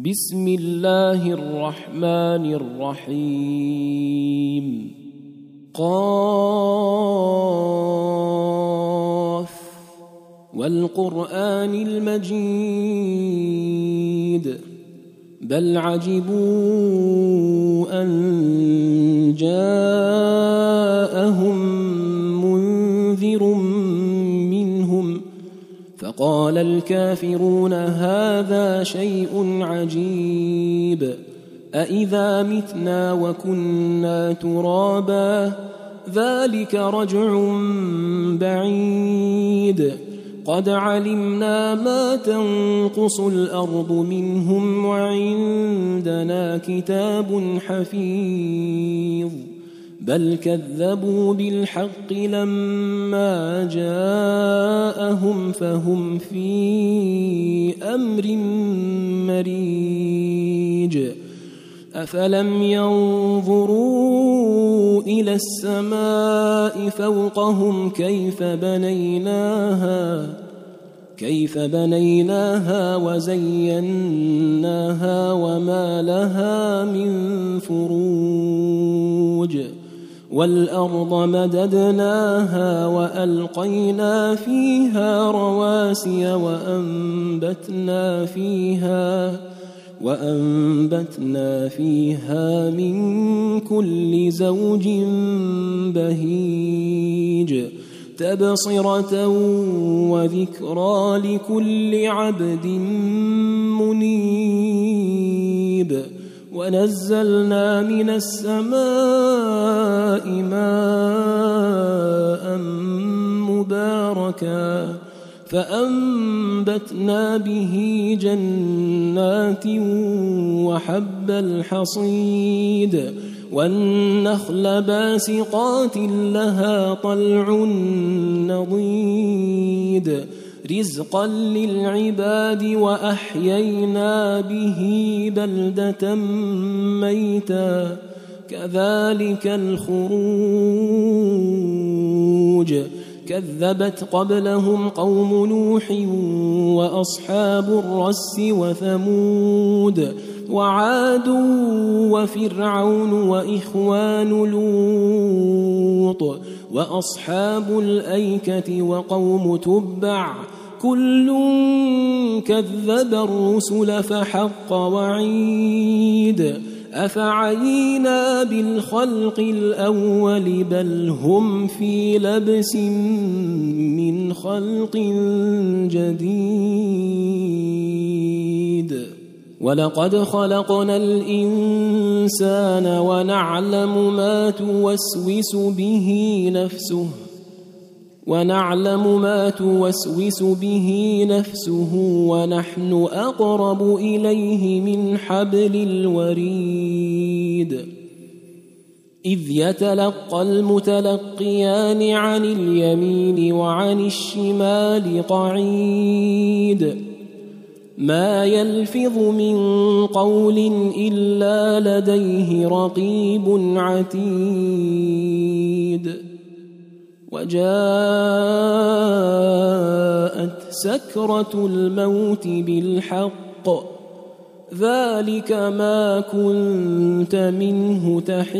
بسم الله الرحمن الرحيم قاف والقرآن المجيد بل عجبوا أن جاءهم منذر منهم فقال الكافرون هذا شيء عجيب أإذا متنا وكنا ترابا ذلك رجع بعيد قد علمنا ما تنقص الأرض منهم وعندنا كتاب حفيظ بل كذبوا بالحق لما جاءهم فهم في أمر مريج أفلم ينظروا إلى السماء فوقهم كيف بنيناها وزيناها وما لها من فروج والأرض مددناها وألقينا فيها رواسي وأنبتنا فيها من كل زوج بهيج تبصرة وذكرى لكل عبد منيب ونزلنا من السماء ماء مباركا فأنبتنا به جنات وحب الحصيد والنخل باسقات لها طلع نضيد رزقا للعباد وأحيينا به بلدة ميتا كذلك الخروج كذبت قبلهم قوم نوح وأصحاب الرس وثمود وعاد وفرعون وإخوان لوط وأصحاب الأيكة وقوم تبع كل كذب الرسل فحق وعيد أفعينا بالخلق الأول بل هم في لبس من خلق جديد ولقد خلقنا الإنسان ونعلم ما توسوس به نفسه ونحن أقرب إليه من حبل الوريد إذ يتلقى المتلقيان عن اليمين وعن الشمال قعيد ما يلفظ من قول إلا لديه رقيب عتيد وجاءت سكرة الموت بالحق ذلك ما كنت منه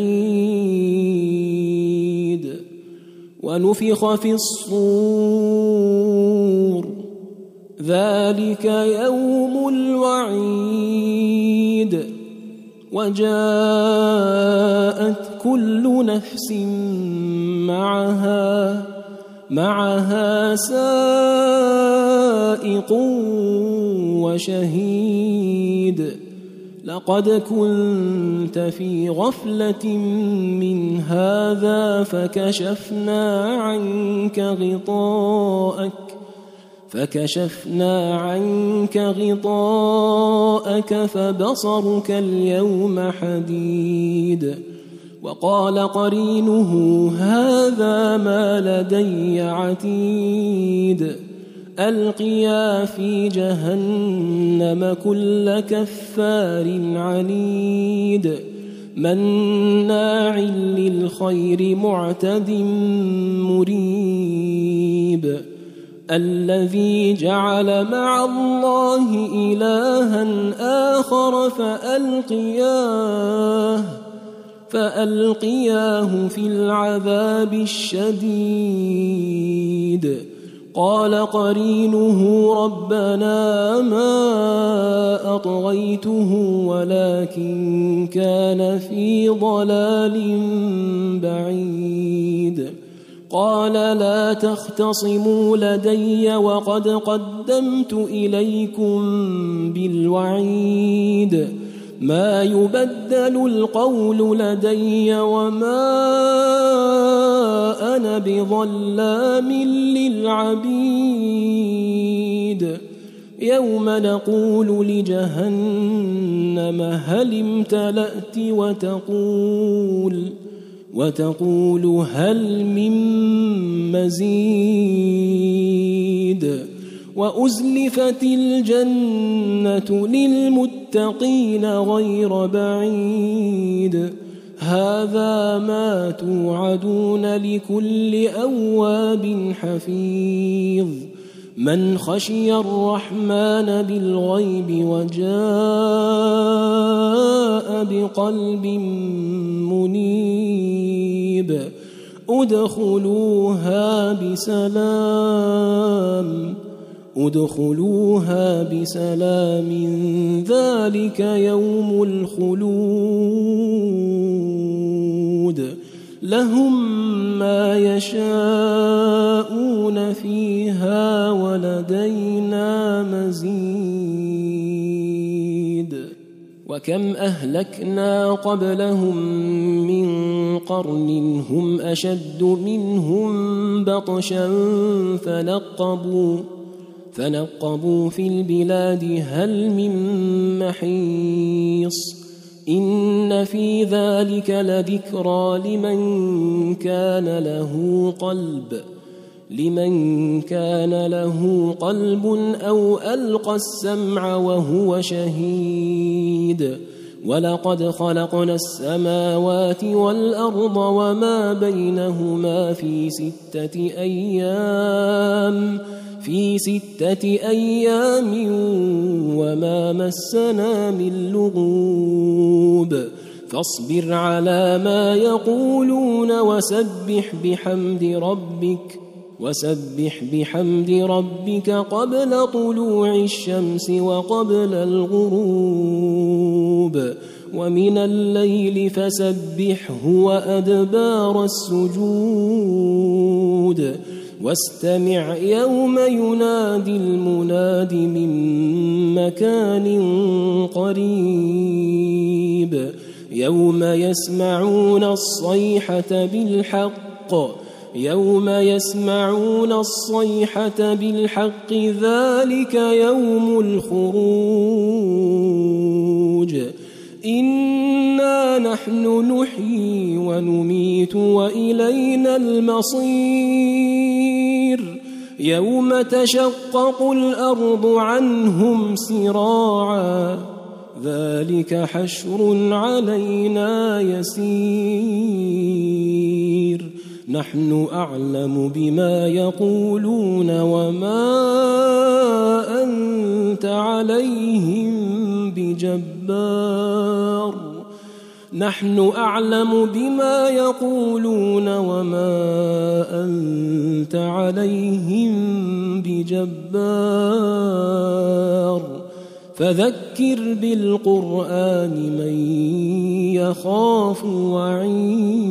تحيد ونفخ في الصور ذلك يوم الوعيد وجاءت كل نفس معها سائق وشهيد لقد كنت في غفلة من هذا فكشفنا عنك غطاءك فبصرك اليوم حديد وقال قرينه هذا ما لدي عتيد ألقيا في جهنم كل كفار عنيد مناع للخير معتد مريب الذي جعل مع الله إلها آخر فألقياه في العذاب الشديد قال قرينه ربنا ما أطغيته ولكن كان في ضلال بعيد قال لا تختصموا لدي وقد قدمت إليكم بالوعيد ما يبدل القول لدي وما أنا بظلام للعبيد يوم نقول لجهنم هل امتلأت وتقول هل من مزيد وأزلفت الجنة للمتقين غير بعيد هذا ما توعدون لكل أواب حفيظ من خشي الرحمن بالغيب وجاء بقلب منيب ادخلوها بسلام ذلك يوم الخلود لهم ما يشاءون فيها ولدينا مزيد وكم أهلكنا قبلهم من قرن هم أشد منهم بطشا فنقبوا في البلاد هل من محيص إن في ذلك لذكرى لمن كان له قلب أو ألقى السمع وهو شهيد ولقد خلقنا السماوات والأرض وما بينهما في 6 أيام وما مسنا من لغوب فاصبر على ما يقولون وسبح بحمد ربك قبل طلوع الشمس وقبل الغروب ومن الليل فسبحه وأدبار السجود واستمع يوم ينادي المناد من مكان قريب يوم يسمعون الصيحة بالحق ذلك يوم الخروج إنا نحن نحيي ونميت وإلينا المصير يوم تشقق الأرض عنهم سراعا ذلك حشر علينا يسير نحن أعلم بما يقولون وما أنت عليهم بجبار فذكر بالقرآن من يخاف وعيد